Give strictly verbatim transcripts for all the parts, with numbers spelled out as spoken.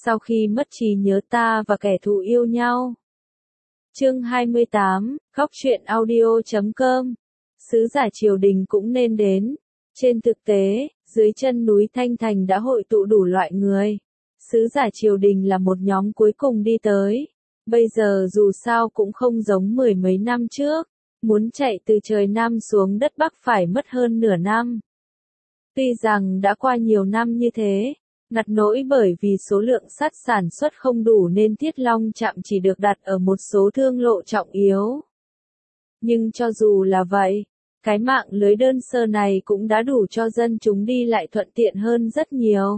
sau khi mất trí nhớ ta và kẻ thù yêu nhau. Chương hai mươi tám, Khóc Chuyện Audio chấm com. Sứ giả triều đình cũng nên đến. Trên thực tế, dưới chân núi Thanh Thành đã hội tụ đủ loại người. Sứ giả triều đình là một nhóm cuối cùng đi tới. Bây giờ dù sao cũng không giống mười mấy năm trước. Muốn chạy từ trời Nam xuống đất Bắc phải mất hơn nửa năm. Tuy rằng đã qua nhiều năm như thế, ngặt nỗi bởi vì số lượng sắt sản xuất không đủ nên Thiết Long Trạm chỉ được đặt ở một số thương lộ trọng yếu. Nhưng cho dù là vậy, cái mạng lưới đơn sơ này cũng đã đủ cho dân chúng đi lại thuận tiện hơn rất nhiều.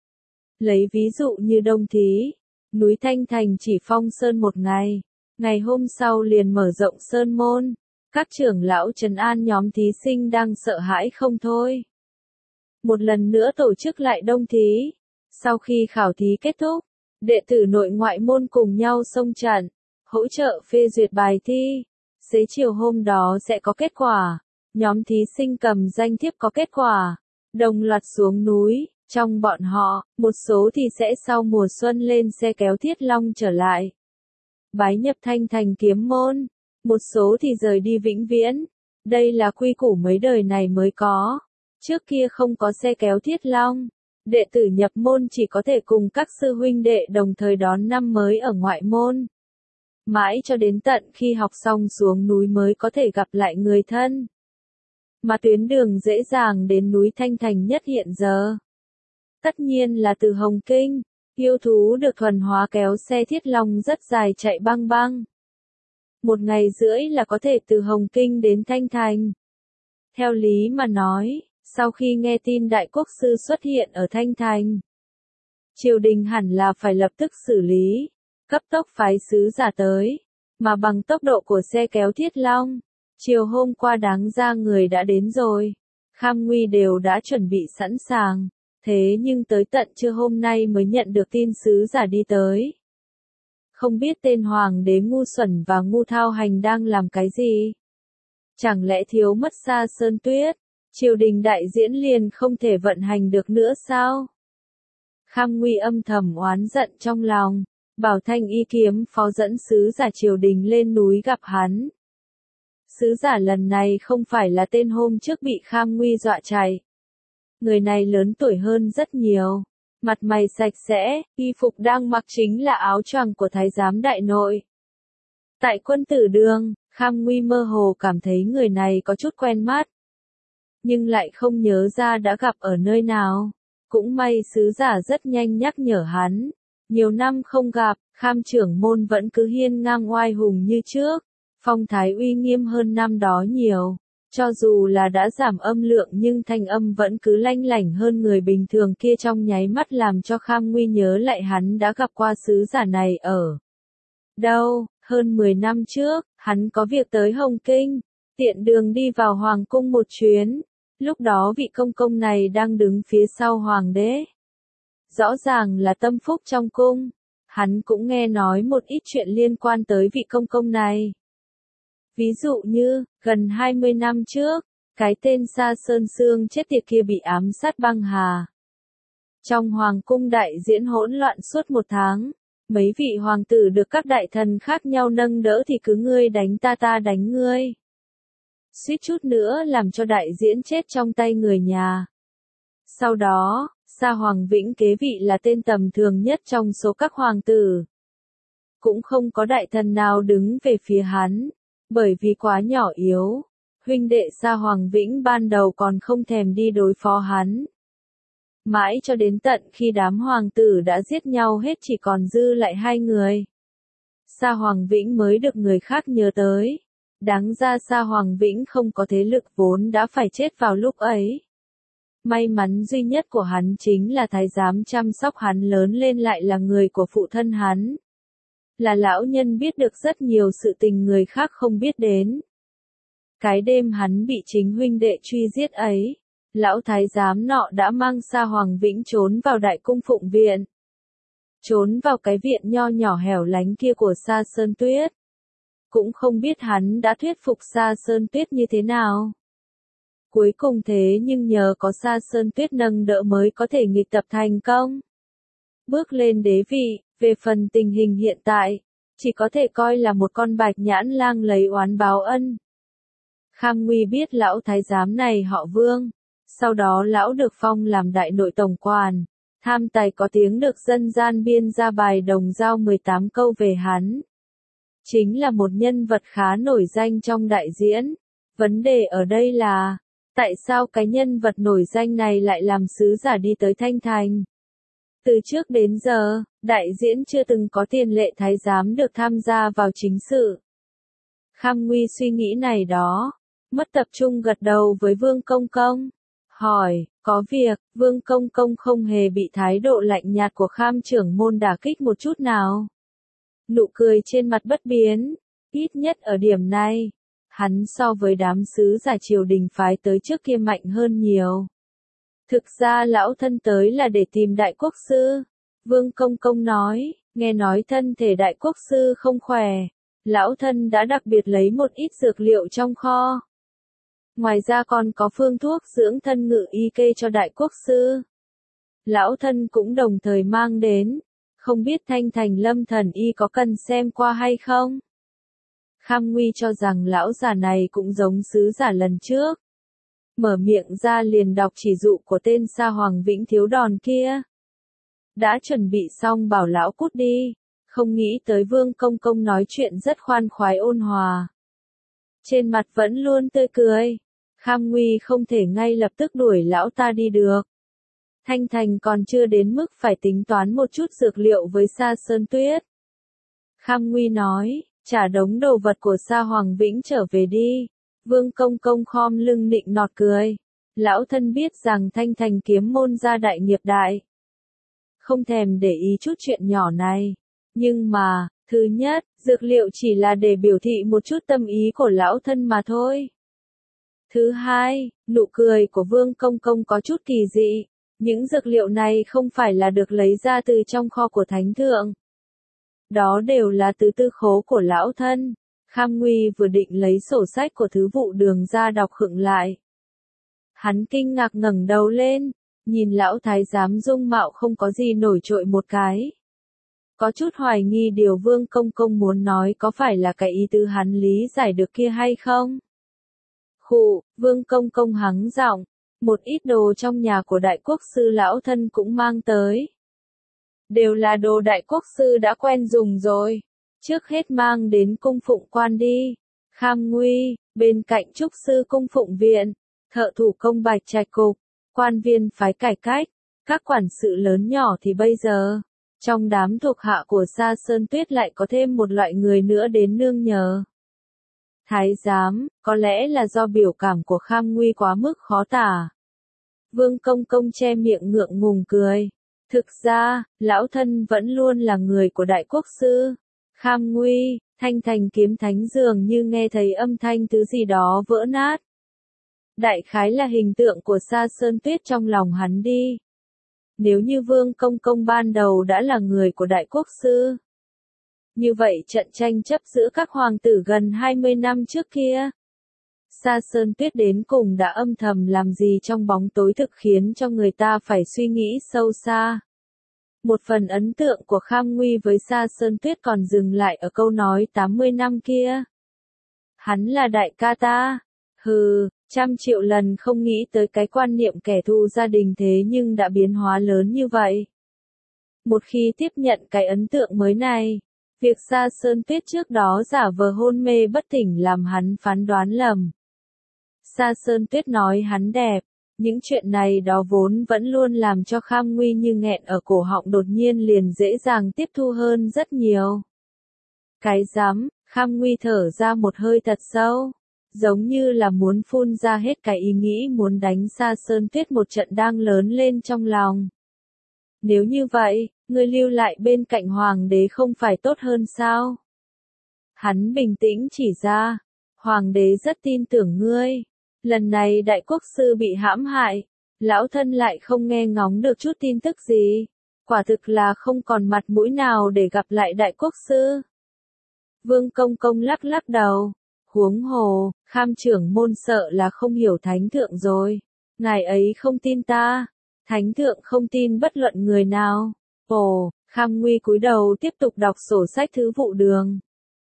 Lấy ví dụ như Đông Thí, núi Thanh Thành chỉ phong sơn một ngày, ngày hôm sau liền mở rộng sơn môn, các trưởng lão trấn an nhóm thí sinh đang sợ hãi không thôi. Một lần nữa tổ chức lại Đông Thí. Sau khi khảo thí kết thúc, đệ tử nội ngoại môn cùng nhau xông trận, hỗ trợ phê duyệt bài thi. Xế chiều hôm đó sẽ có kết quả. Nhóm thí sinh cầm danh thiếp có kết quả, đồng loạt xuống núi. Trong bọn họ, một số thì sẽ sau mùa xuân lên xe kéo Thiết Long trở lại, bái nhập Thanh Thành kiếm môn. Một số thì rời đi vĩnh viễn. Đây là quy củ mấy đời này mới có. Trước kia không có xe kéo Thiết Long. Đệ tử nhập môn chỉ có thể cùng các sư huynh đệ đồng thời đón năm mới ở ngoại môn. Mãi cho đến tận khi học xong xuống núi mới có thể gặp lại người thân. Mà tuyến đường dễ dàng đến núi Thanh Thành nhất hiện giờ, tất nhiên là từ Hồng Kinh. Yêu thú được thuần hóa kéo xe Thiết Long rất dài chạy băng băng. Một ngày rưỡi là có thể từ Hồng Kinh đến Thanh Thành. Theo lý mà nói, sau khi nghe tin Đại Quốc Sư xuất hiện ở Thanh Thành, triều đình hẳn là phải lập tức xử lý, cấp tốc phái sứ giả tới, mà bằng tốc độ của xe kéo Thiết Long, chiều hôm qua đáng ra người đã đến rồi, Kham Nguy đều đã chuẩn bị sẵn sàng, thế nhưng tới tận trưa hôm nay mới nhận được tin sứ giả đi tới. Không biết tên hoàng đế ngu xuẩn và ngu thao hành đang làm cái gì? Chẳng lẽ thiếu mất Sa Sơn Tuyết, triều đình đại diễn liền không thể vận hành được nữa sao? Kham Nguy âm thầm oán giận trong lòng, bảo Thanh Y kiếm phó dẫn sứ giả triều đình lên núi gặp hắn. Sứ giả lần này không phải là tên hôm trước bị Kham Nguy dọa chạy. Người này lớn tuổi hơn rất nhiều, mặt mày sạch sẽ, y phục đang mặc chính là áo choàng của thái giám đại nội. Tại Quân Tử Đường, Kham Nguy mơ hồ cảm thấy người này có chút quen mắt, nhưng lại không nhớ ra đã gặp ở nơi nào. Cũng may sứ giả rất nhanh nhắc nhở hắn, nhiều năm không gặp, Kham trưởng môn vẫn cứ hiên ngang oai hùng như trước, phong thái uy nghiêm hơn năm đó nhiều. Cho dù là đã giảm âm lượng nhưng thanh âm vẫn cứ lanh lảnh hơn người bình thường kia, trong nháy mắt làm cho Kham Nguy nhớ lại hắn đã gặp qua sứ giả này ở đâu. Hơn mười năm trước, hắn có việc tới Hồng Kinh, tiện đường đi vào Hoàng cung một chuyến. Lúc đó vị công công này đang đứng phía sau Hoàng đế. Rõ ràng là tâm phúc trong cung. Hắn cũng nghe nói một ít chuyện liên quan tới vị công công này. Ví dụ như, gần hai mươi năm trước, cái tên Sa Sơn Sương chết tiệt kia bị ám sát băng hà. Trong hoàng cung đại diễn hỗn loạn suốt một tháng, mấy vị hoàng tử được các đại thần khác nhau nâng đỡ thì cứ ngươi đánh ta ta đánh ngươi. Suýt chút nữa làm cho đại diễn chết trong tay người nhà. Sau đó, Sa Hoàng Vĩnh kế vị là tên tầm thường nhất trong số các hoàng tử. Cũng không có đại thần nào đứng về phía hắn. Bởi vì quá nhỏ yếu, huynh đệ Sa Hoàng Vĩnh ban đầu còn không thèm đi đối phó hắn. Mãi cho đến tận khi đám hoàng tử đã giết nhau hết chỉ còn dư lại hai người, Sa Hoàng Vĩnh mới được người khác nhớ tới. Đáng ra Sa Hoàng Vĩnh không có thế lực vốn đã phải chết vào lúc ấy. May mắn duy nhất của hắn chính là thái giám chăm sóc hắn lớn lên lại là người của phụ thân hắn. Là lão nhân biết được rất nhiều sự tình người khác không biết đến. Cái đêm hắn bị chính huynh đệ truy giết ấy, lão thái giám nọ đã mang Sa Hoàng Vĩnh trốn vào Đại Cung Phụng Viện. Trốn vào cái viện nho nhỏ hẻo lánh kia của Sa Sơn Tuyết. Cũng không biết hắn đã thuyết phục Sa Sơn Tuyết như thế nào. Cuối cùng thế nhưng nhờ có Sa Sơn Tuyết nâng đỡ mới có thể nghịch tập thành công. bước lên đế vị. Về phần tình hình hiện tại, chỉ có thể coi là một con bạch nhãn lang lấy oán báo ân. Kham Nguy biết lão thái giám này họ Vương, sau đó lão được phong làm đại nội tổng quản, tham tài có tiếng được dân gian biên ra bài đồng dao mười tám câu về hắn. Chính là một nhân vật khá nổi danh trong đại diễn. Vấn đề ở đây là, tại sao cái nhân vật nổi danh này lại làm sứ giả đi tới Thanh Thành? Từ trước đến giờ, đại diễn chưa từng có tiền lệ thái giám được tham gia vào chính sự. Kham Nguy suy nghĩ này đó, mất tập trung gật đầu với Vương Công Công. Hỏi, có việc, Vương Công Công không hề bị thái độ lạnh nhạt của Kham trưởng môn đả kích một chút nào. Nụ cười trên mặt bất biến, ít nhất ở điểm này, hắn so với đám sứ giả triều đình phái tới trước kia mạnh hơn nhiều. Thực ra lão thân tới là để tìm đại quốc sư. Vương Công Công nói, nghe nói thân thể đại quốc sư không khỏe. Lão thân đã đặc biệt lấy một ít dược liệu trong kho. Ngoài ra còn có phương thuốc dưỡng thân ngự y kê cho đại quốc sư. Lão thân cũng đồng thời mang đến. Không biết Thanh Thành Lâm Thần Y có cần xem qua hay không? Kham Nguy cho rằng lão già này cũng giống sứ giả lần trước. Mở miệng ra liền đọc chỉ dụ của tên Sa Hoàng Vĩnh Thiếu Đòn kia. Đã chuẩn bị xong bảo lão cút đi, không nghĩ tới Vương Công Công nói chuyện rất khoan khoái ôn hòa. Trên mặt vẫn luôn tươi cười, Kham Nguy không thể ngay lập tức đuổi lão ta đi được. Thanh Thành còn chưa đến mức phải tính toán một chút dược liệu với Sa Sơn Tuyết. Kham Nguy nói, trả đống đồ vật của Sa Hoàng Vĩnh trở về đi. Vương Công Công khom lưng nịnh nọt cười. Lão thân biết rằng Thanh Thành kiếm môn gia đại nghiệp đại. Không thèm để ý chút chuyện nhỏ này. Nhưng mà, thứ nhất, dược liệu chỉ là để biểu thị một chút tâm ý của lão thân mà thôi. Thứ hai, nụ cười của Vương Công Công có chút kỳ dị. Những dược liệu này không phải là được lấy ra từ trong kho của Thánh Thượng. Đó đều là từ tư khố của lão thân. Kham Nguy vừa định lấy sổ sách của Thứ vụ Đường ra đọc khựng lại. Hắn kinh ngạc ngẩng đầu lên, nhìn lão thái giám dung mạo không có gì nổi trội một cái. Có chút hoài nghi điều Vương Công Công muốn nói có phải là cái ý tứ hắn lý giải được kia hay không. Khụ, Vương Công Công hắng giọng, một ít đồ trong nhà của đại quốc sư lão thân cũng mang tới. Đều là đồ đại quốc sư đã quen dùng rồi. Trước hết mang đến cung phụng quan đi. Kham Nguy, bên cạnh trúc sư cung phụng viện, thợ thủ công bạch trạch cục, quan viên phái cải cách, các quản sự lớn nhỏ thì bây giờ, trong đám thuộc hạ của Sa Sơn Tuyết lại có thêm một loại người nữa đến nương nhờ. Thái giám, có lẽ là do biểu cảm của Kham Nguy quá mức khó tả. Vương Công Công che miệng ngượng ngùng cười. Thực ra, lão thân vẫn luôn là người của đại quốc sư. Kham Nguy, Thanh Thành kiếm thánh dường như nghe thấy âm thanh thứ gì đó vỡ nát. Đại khái là hình tượng của Sa Sơn Tuyết trong lòng hắn đi. Nếu như Vương Công Công ban đầu đã là người của đại quốc sư. Như vậy trận tranh chấp giữa các hoàng tử gần hai mươi năm trước kia. Sa Sơn Tuyết đến cùng đã âm thầm làm gì trong bóng tối thực khiến cho người ta phải suy nghĩ sâu xa. Một phần ấn tượng của Kham Nguy với Sa Sơn Tuyết còn dừng lại ở câu nói tám mươi năm kia. Hắn là đại ca ta. Hừ, trăm triệu lần không nghĩ tới cái quan niệm kẻ thù gia đình thế nhưng đã biến hóa lớn như vậy. Một khi tiếp nhận cái ấn tượng mới này, việc Sa Sơn Tuyết trước đó giả vờ hôn mê bất tỉnh làm hắn phán đoán lầm. Sa Sơn Tuyết nói hắn đẹp. Những chuyện này đó vốn vẫn luôn làm cho Kham Nguy như nghẹn ở cổ họng đột nhiên liền dễ dàng tiếp thu hơn rất nhiều. Cái dám, Kham Nguy thở ra một hơi thật sâu, giống như là muốn phun ra hết cái ý nghĩ muốn đánh Sa Sơn Tuyết một trận đang lớn lên trong lòng. Nếu như vậy, ngươi lưu lại bên cạnh hoàng đế không phải tốt hơn sao? Hắn bình tĩnh chỉ ra, hoàng đế rất tin tưởng ngươi. Lần này đại quốc sư bị hãm hại, lão thân lại không nghe ngóng được chút tin tức gì, quả thực là không còn mặt mũi nào để gặp lại đại quốc sư. Vương Công Công lắc lắc đầu, huống hồ, Kham trưởng môn sợ là không hiểu Thánh Thượng rồi, ngài ấy không tin ta, Thánh Thượng không tin bất luận người nào. Ồ, Kham Nguy cúi đầu tiếp tục đọc sổ sách thứ vụ đường.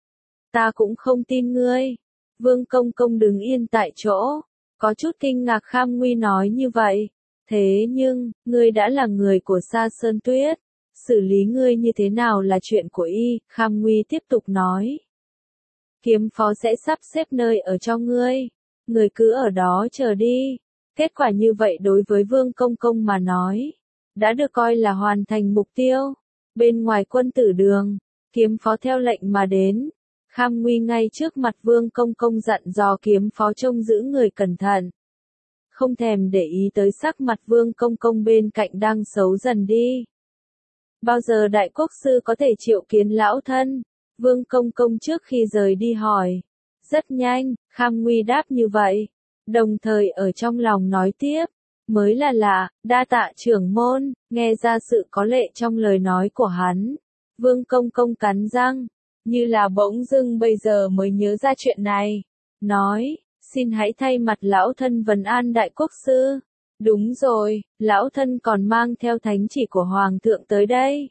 Ta cũng không tin ngươi. Vương Công Công đứng yên tại chỗ, có chút kinh ngạc Kham Nguy nói như vậy. Thế nhưng, ngươi đã là người của Sa Sơn Tuyết, xử lý ngươi như thế nào là chuyện của y, Kham Nguy tiếp tục nói. Kiếm phó sẽ sắp xếp nơi ở cho ngươi, ngươi cứ ở đó chờ đi. Kết quả như vậy đối với Vương Công Công mà nói, đã được coi là hoàn thành mục tiêu. Bên ngoài quân tử đường, kiếm phó theo lệnh mà đến. Kham Nguy ngay trước mặt Vương Công Công dặn dò kiếm phó trông giữ người cẩn thận. Không thèm để ý tới sắc mặt Vương Công Công bên cạnh đang xấu dần đi. Bao giờ đại quốc sư có thể triệu kiến lão thân? Vương Công Công trước khi rời đi hỏi. Rất nhanh, Kham Nguy đáp như vậy. Đồng thời ở trong lòng nói tiếp. Mới là lạ, đa tạ trưởng môn, nghe ra sự có lệ trong lời nói của hắn. Vương Công Công cắn răng, như là bỗng dưng bây giờ mới nhớ ra chuyện này. Nói, xin hãy thay mặt lão thân vấn an đại quốc sư. Đúng rồi, lão thân còn mang theo thánh chỉ của hoàng thượng tới đây.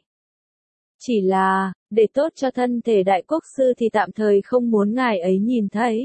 Chỉ là, để tốt cho thân thể đại quốc sư thì tạm thời không muốn ngài ấy nhìn thấy.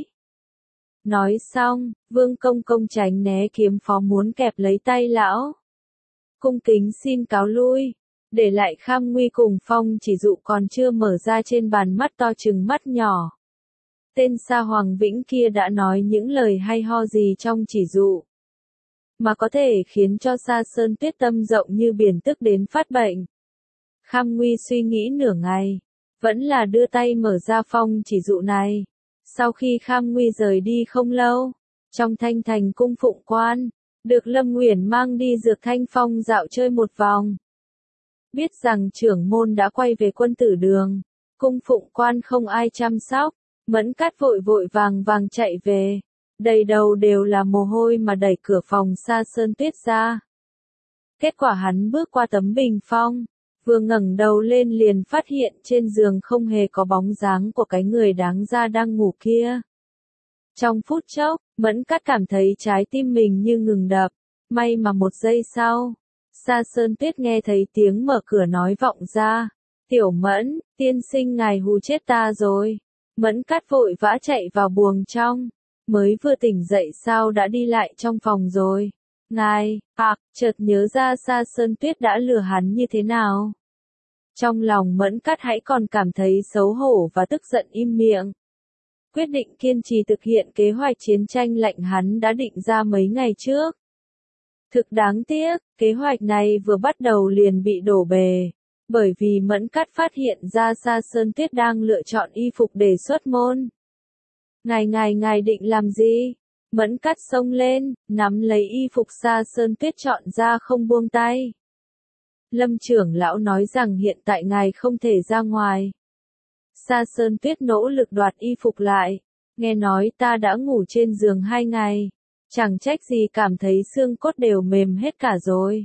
Nói xong, Vương Công Công tránh né kiếm phó muốn kẹp lấy tay lão. Cung kính xin cáo lui, để lại Kham Nguy cùng phong chỉ dụ còn chưa mở ra trên bàn mắt to chừng mắt nhỏ. Tên Sa Hoàng Vĩnh kia đã nói những lời hay ho gì trong chỉ dụ, mà có thể khiến cho Sa Sơn Tuyết tâm rộng như biển tức đến phát bệnh. Kham Nguy suy nghĩ nửa ngày, vẫn là đưa tay mở ra phong chỉ dụ này. Sau khi Kham Nguy rời đi không lâu, trong Thanh Thành cung Phụng Quan, được Lâm Uyển mang đi Dược Thanh Phong dạo chơi một vòng. Biết rằng trưởng môn đã quay về quân tử đường, cung Phụng Quan không ai chăm sóc, Mẫn Cát vội vội vàng vàng chạy về, đầy đầu đều là mồ hôi mà đẩy cửa phòng Sa Sơn Tuyết ra. Kết quả hắn bước qua tấm bình phong, vừa ngẩng đầu lên liền phát hiện trên giường không hề có bóng dáng của cái người đáng ra đang ngủ kia. Trong phút chốc, Mẫn Cát cảm thấy trái tim mình như ngừng đập, may mà một giây sau, Sa Sơn Tuyết nghe thấy tiếng mở cửa nói vọng ra. Tiểu Mẫn, tiên sinh ngài hù chết ta rồi. Mẫn Cát vội vã chạy vào buồng trong, mới vừa tỉnh dậy sao đã đi lại trong phòng rồi. Ngài, ạc, chợt nhớ ra Sa Sơn Tuyết đã lừa hắn như thế nào. Trong lòng Mẫn Cát hãy còn cảm thấy xấu hổ và tức giận im miệng. Quyết định kiên trì thực hiện kế hoạch chiến tranh lạnh hắn đã định ra mấy ngày trước. Thực đáng tiếc, kế hoạch này vừa bắt đầu liền bị đổ bề, bởi vì Mẫn Cát phát hiện ra Sa Sơn Tuyết đang lựa chọn y phục để xuất môn. Ngài ngài ngài định làm gì? Mẫn Cát xông lên, nắm lấy y phục Sa Sơn Tuyết chọn ra không buông tay. Lâm trưởng lão nói rằng hiện tại ngài không thể ra ngoài. Sa Sơn Tuyết nỗ lực đoạt y phục lại, nghe nói ta đã ngủ trên giường hai ngày, chẳng trách gì cảm thấy xương cốt đều mềm hết cả rồi.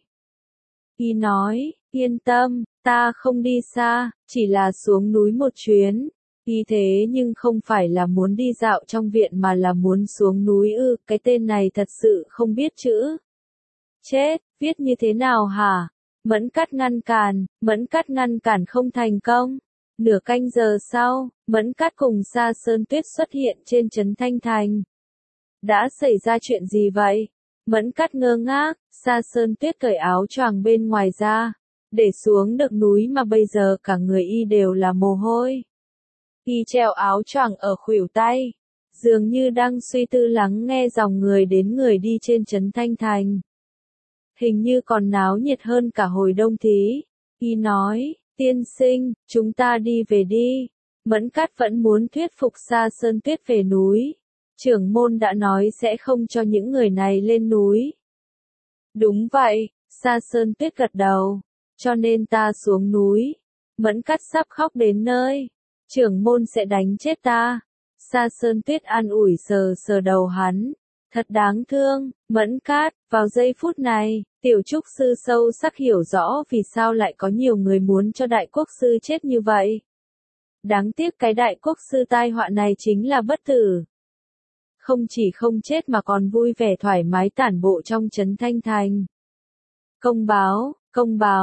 Y nói, yên tâm, ta không đi xa, chỉ là xuống núi một chuyến. Y thế nhưng không phải là muốn đi dạo trong viện mà là muốn xuống núi ư, cái tên này thật sự không biết chữ. Chết, viết như thế nào hả? Mẫn Cát ngăn cản, Mẫn Cát ngăn cản không thành công. Nửa canh giờ sau, Mẫn Cát cùng Sa Sơn Tuyết xuất hiện trên trấn Thanh Thành. Đã xảy ra chuyện gì vậy? Mẫn Cát ngơ ngác, Sa Sơn Tuyết cởi áo choàng bên ngoài ra, để xuống được núi mà bây giờ cả người y đều là mồ hôi. Y treo áo choàng ở khuỷu tay, dường như đang suy tư lắng nghe dòng người đến người đi trên trấn Thanh Thành. Hình như còn náo nhiệt hơn cả hồi đông thí. Y nói, tiên sinh, chúng ta đi về đi. Mẫn Cát vẫn muốn thuyết phục Sa Sơn Tuyết về núi. Trưởng môn đã nói sẽ không cho những người này lên núi. Đúng vậy, Sa Sơn Tuyết gật đầu. Cho nên ta xuống núi. Mẫn Cát sắp khóc đến nơi. Trưởng môn sẽ đánh chết ta. Sa Sơn Tuyết an ủi sờ sờ đầu hắn. Thật đáng thương, Mẫn Cát, vào giây phút này, tiểu trúc sư sâu sắc hiểu rõ vì sao lại có nhiều người muốn cho đại quốc sư chết như vậy. Đáng tiếc cái đại quốc sư tai họa này chính là bất tử. Không chỉ không chết mà còn vui vẻ thoải mái tản bộ trong trấn Thanh Thành. Công báo, công báo,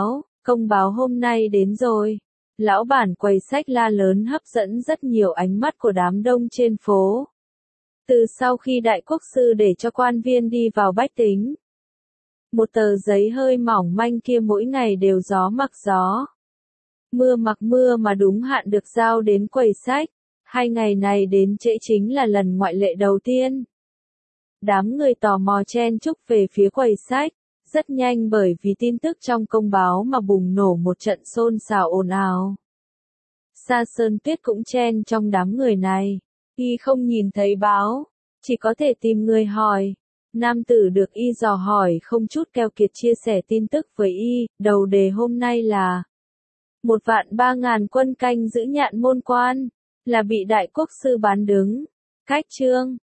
Công báo hôm nay đến rồi. Lão bản quầy sách la lớn hấp dẫn rất nhiều ánh mắt của đám đông trên phố. Từ sau khi đại quốc sư để cho quan viên đi vào bách tính, một tờ giấy hơi mỏng manh kia mỗi ngày đều gió mặc gió, mưa mặc mưa mà đúng hạn được giao đến quầy sách. Hai ngày này đến trễ chính là lần ngoại lệ đầu tiên. Đám người tò mò chen chúc về phía quầy sách, rất nhanh bởi vì tin tức trong công báo mà bùng nổ một trận xôn xao ồn ào. Sa Sơn Tuyết cũng chen trong đám người này, y không nhìn thấy báo, chỉ có thể tìm người hỏi. Nam tử được y dò hỏi không chút keo kiệt chia sẻ tin tức với y, đầu đề hôm nay là một vạn ba ngàn quân canh giữ Nhạn Môn Quan, là bị đại quốc sư bán đứng. Cách chương